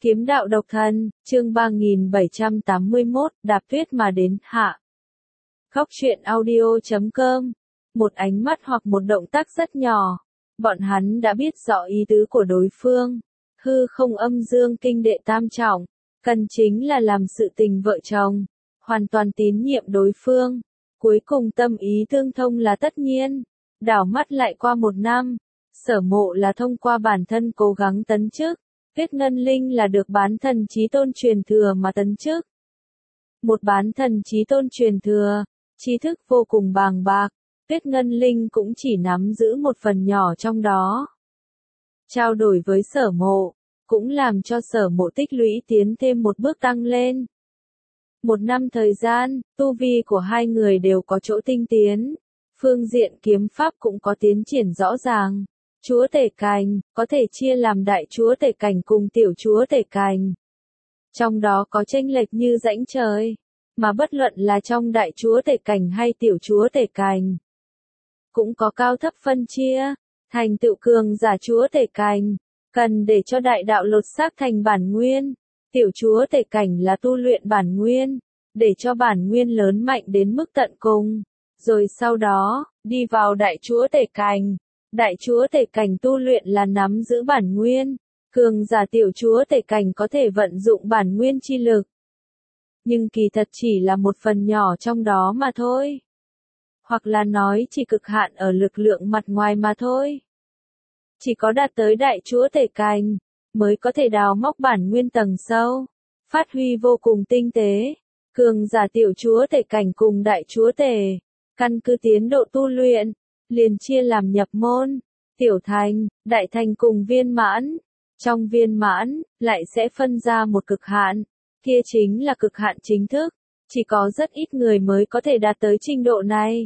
Kiếm đạo độc thân, chương 3781, đạp tuyết mà đến, hạ. Góc truyện audio.com. Một ánh mắt hoặc một động tác rất nhỏ. Bọn hắn đã biết rõ ý tứ của đối phương. Hư không âm dương kinh đệ tam trọng. Cần chính là làm sự tình vợ chồng. Hoàn toàn tín nhiệm đối phương. Cuối cùng tâm ý tương thông là tất nhiên. Đảo mắt lại qua một năm. Sở Mộ là thông qua bản thân cố gắng tấn chức. Tuyết Ngân Linh là được bán thần chí tôn truyền thừa mà tấn chức. Một bán thần chí tôn truyền thừa, tri thức vô cùng bàng bạc, Tuyết Ngân Linh cũng chỉ nắm giữ một phần nhỏ trong đó. Trao đổi với Sở Mộ, cũng làm cho Sở Mộ tích lũy tiến thêm một bước tăng lên. Một năm thời gian, tu vi của hai người đều có chỗ tinh tiến, phương diện kiếm pháp cũng có tiến triển rõ ràng. Chúa tể cảnh, có thể chia làm đại chúa tể cảnh cùng tiểu chúa tể cảnh. Trong đó có chênh lệch như rãnh trời, mà bất luận là trong đại chúa tể cảnh hay tiểu chúa tể cảnh. Cũng có cao thấp phân chia, thành tựu cường giả chúa tể cảnh, cần để cho đại đạo lột xác thành bản nguyên. Tiểu chúa tể cảnh là tu luyện bản nguyên, để cho bản nguyên lớn mạnh đến mức tận cùng. Rồi sau đó, đi vào đại chúa tể cảnh. Đại chúa tể cảnh tu luyện là nắm giữ bản nguyên, cường giả tiểu chúa tể cảnh có thể vận dụng bản nguyên chi lực. Nhưng kỳ thật chỉ là một phần nhỏ trong đó mà thôi. Hoặc là nói chỉ cực hạn ở lực lượng mặt ngoài mà thôi. Chỉ có đạt tới đại chúa tể cảnh, mới có thể đào móc bản nguyên tầng sâu, phát huy vô cùng tinh tế. Cường giả tiểu chúa tể cảnh cùng đại chúa tể, căn cứ tiến độ tu luyện, liền chia làm nhập môn, tiểu thành, đại thành cùng viên mãn. Trong viên mãn, lại sẽ phân ra một cực hạn, kia chính là cực hạn chính thức, chỉ có rất ít người mới có thể đạt tới trình độ này.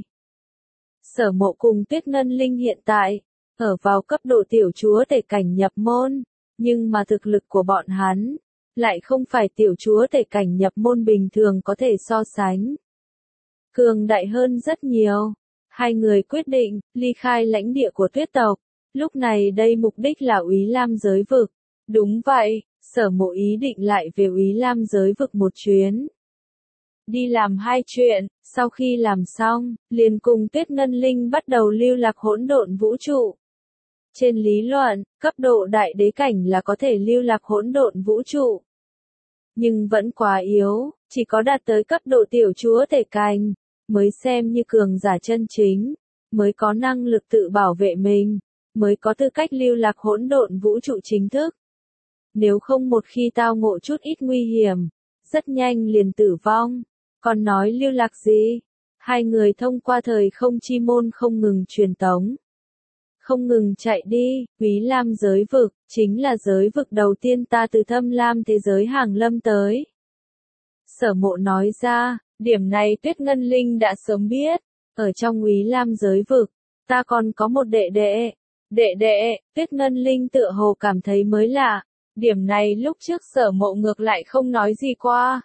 Sở Mộ cùng Tuyết Ngân Linh hiện tại, ở vào cấp độ tiểu chúa tể cảnh nhập môn, nhưng mà thực lực của bọn hắn, lại không phải tiểu chúa tể cảnh nhập môn bình thường có thể so sánh. Cường đại hơn rất nhiều. Hai người quyết định, ly khai lãnh địa của tuyết tộc. Lúc này đây mục đích là Úy Lam giới vực. Đúng vậy, Sở Mộ ý định lại về Úy Lam giới vực một chuyến. Đi làm hai chuyện, sau khi làm xong, liền cùng Tuyết Ngân Linh bắt đầu lưu lạc hỗn độn vũ trụ. Trên lý luận, cấp độ đại đế cảnh là có thể lưu lạc hỗn độn vũ trụ. Nhưng vẫn quá yếu, chỉ có đạt tới cấp độ tiểu chúa tể cảnh, mới xem như cường giả chân chính, mới có năng lực tự bảo vệ mình, mới có tư cách lưu lạc hỗn độn vũ trụ chính thức. Nếu không một khi tao ngộ chút ít nguy hiểm, rất nhanh liền tử vong, còn nói lưu lạc gì? Hai người thông qua thời không chi môn không ngừng truyền tống, không ngừng chạy đi. Úy Lam giới vực, chính là giới vực đầu tiên ta từ Thâm Lam thế giới hàng lâm tới. Sở Mộ nói ra. Điểm này Tuyết Ngân Linh đã sớm biết, ở trong Úy Lam giới vực, ta còn có một đệ đệ. Đệ đệ, Tuyết Ngân Linh tựa hồ cảm thấy mới lạ, điểm này lúc trước Sở Mộ ngược lại không nói gì qua.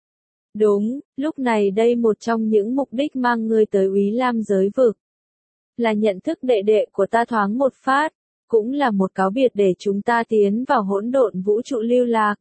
Đúng, lúc này đây một trong những mục đích mang ngươi tới Úy Lam giới vực, là nhận thức đệ đệ của ta thoáng một phát, cũng là một cáo biệt để chúng ta tiến vào hỗn độn vũ trụ lưu lạc.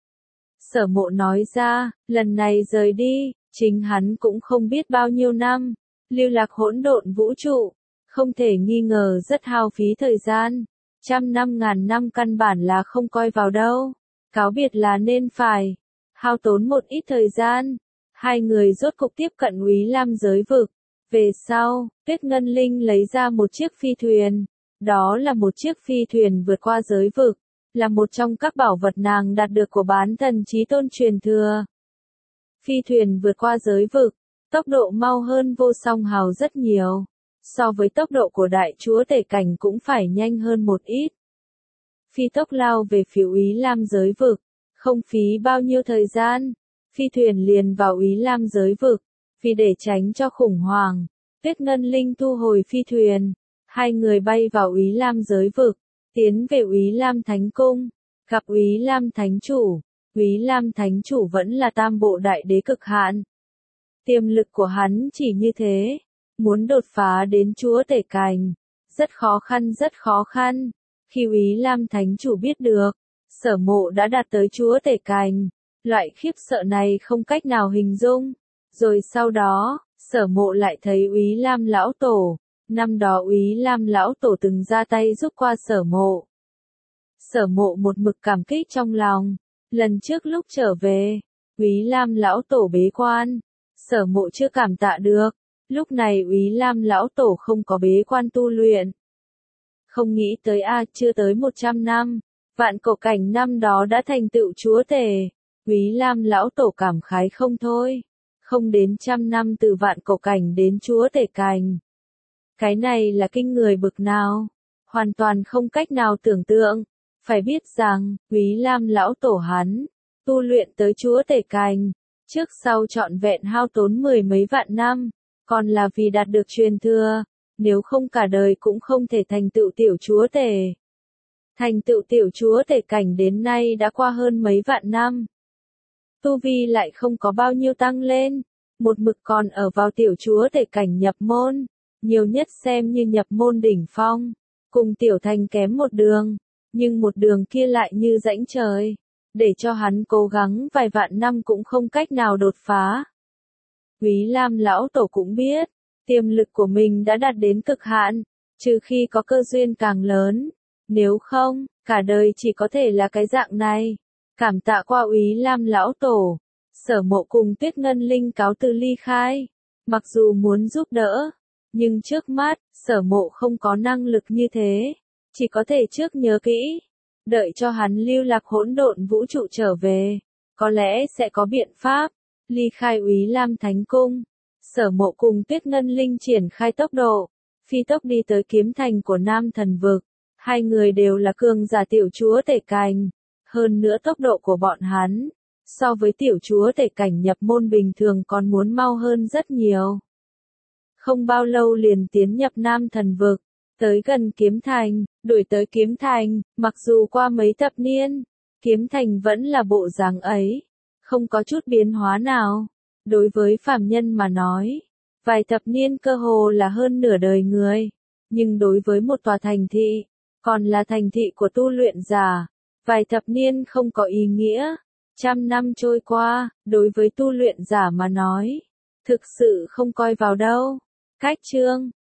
Sở Mộ nói ra, lần này rời đi, chính hắn cũng không biết bao nhiêu năm, lưu lạc hỗn độn vũ trụ, không thể nghi ngờ rất hao phí thời gian, 100 năm ngàn năm căn bản là không coi vào đâu, cáo biệt là nên phải, hao tốn một ít thời gian, hai người rốt cục tiếp cận Úy Lam giới vực. Về sau, Tuyết Ngân Linh lấy ra một chiếc phi thuyền, đó là một chiếc phi thuyền vượt qua giới vực, là một trong các bảo vật nàng đạt được của bán thần chí tôn truyền thừa. Phi thuyền vượt qua giới vực, tốc độ mau hơn vô song hào rất nhiều, so với tốc độ của đại chúa tể cảnh cũng phải nhanh hơn một ít. Phi tốc lao về phía Úy Lam giới vực, không phí bao nhiêu thời gian, phi thuyền liền vào Úy Lam giới vực. Vì để tránh cho khủng hoảng, Tuyết Ngân Linh thu hồi phi thuyền, hai người bay vào Úy Lam giới vực, tiến về Úy Lam Thánh Cung, gặp Úy Lam Thánh Chủ. Úy Lam Thánh Chủ vẫn là tam bộ đại đế cực hạn. Tiềm lực của hắn chỉ như thế, muốn đột phá đến chúa tể cảnh, rất khó khăn rất khó khăn. Khi Úy Lam Thánh Chủ biết được, Sở Mộ đã đạt tới chúa tể cảnh. Loại khiếp sợ này không cách nào hình dung. Rồi sau đó, Sở Mộ lại thấy Úy Lam lão tổ. Năm đó Úy Lam lão tổ từng ra tay giúp qua Sở Mộ. Sở Mộ một mực cảm kích trong lòng. Lần trước lúc trở về, Úy Lam lão tổ bế quan, Sở Mộ chưa cảm tạ được. Lúc này Úy Lam lão tổ không có bế quan tu luyện. Không nghĩ tới chưa tới 100 năm, Vạn Cổ Cảnh năm đó đã thành tựu chúa tể. Úy Lam lão tổ cảm khái không thôi. Không đến 100 năm từ Vạn Cổ Cảnh đến chúa tể cảnh. Cái này là kinh người bực nào? Hoàn toàn không cách nào tưởng tượng. Phải biết rằng, Úy Lam lão tổ hắn, tu luyện tới chúa tể cảnh, trước sau trọn vẹn hao tốn 10 mấy vạn năm, còn là vì đạt được truyền thừa, nếu không cả đời cũng không thể thành tựu tiểu chúa tể. Thành tựu tiểu chúa tể cảnh đến nay đã qua hơn mấy vạn năm. Tu vi lại không có bao nhiêu tăng lên, một mực còn ở vào tiểu chúa tể cảnh nhập môn, nhiều nhất xem như nhập môn đỉnh phong, cùng tiểu thành kém một đường, nhưng một đường kia lại như rãnh trời, để cho hắn cố gắng vài vạn năm cũng không cách nào đột phá. Úy Lam lão tổ cũng biết, tiềm lực của mình đã đạt đến cực hạn, trừ khi có cơ duyên càng lớn, nếu không, cả đời chỉ có thể là cái dạng này. Cảm tạ qua Úy Lam lão tổ, Sở Mộ cùng Tuyết Ngân Linh cáo từ ly khai. Mặc dù muốn giúp đỡ, nhưng trước mắt, Sở Mộ không có năng lực như thế, chỉ có thể trước nhớ kỹ, đợi cho hắn lưu lạc hỗn độn vũ trụ trở về, có lẽ sẽ có biện pháp. Ly khai Úy Lam Thánh Cung, Sở Mộ cùng Tuyết Ngân Linh triển khai tốc độ, phi tốc đi tới kiếm thành của Nam Thần Vực. Hai người đều là cường giả tiểu chúa tể cảnh, hơn nữa tốc độ của bọn hắn, so với tiểu chúa tể cảnh nhập môn bình thường còn muốn mau hơn rất nhiều. Không bao lâu liền tiến nhập Nam Thần Vực, tới gần kiếm thành, đuổi tới kiếm thành, mặc dù qua mấy thập niên, kiếm thành vẫn là bộ dáng ấy, không có chút biến hóa nào. Đối với phàm nhân mà nói, vài thập niên cơ hồ là hơn nửa đời người, nhưng đối với một tòa thành thị, còn là thành thị của tu luyện giả, vài thập niên không có ý nghĩa. 100 năm trôi qua, đối với tu luyện giả mà nói, thực sự không coi vào đâu. Cách chương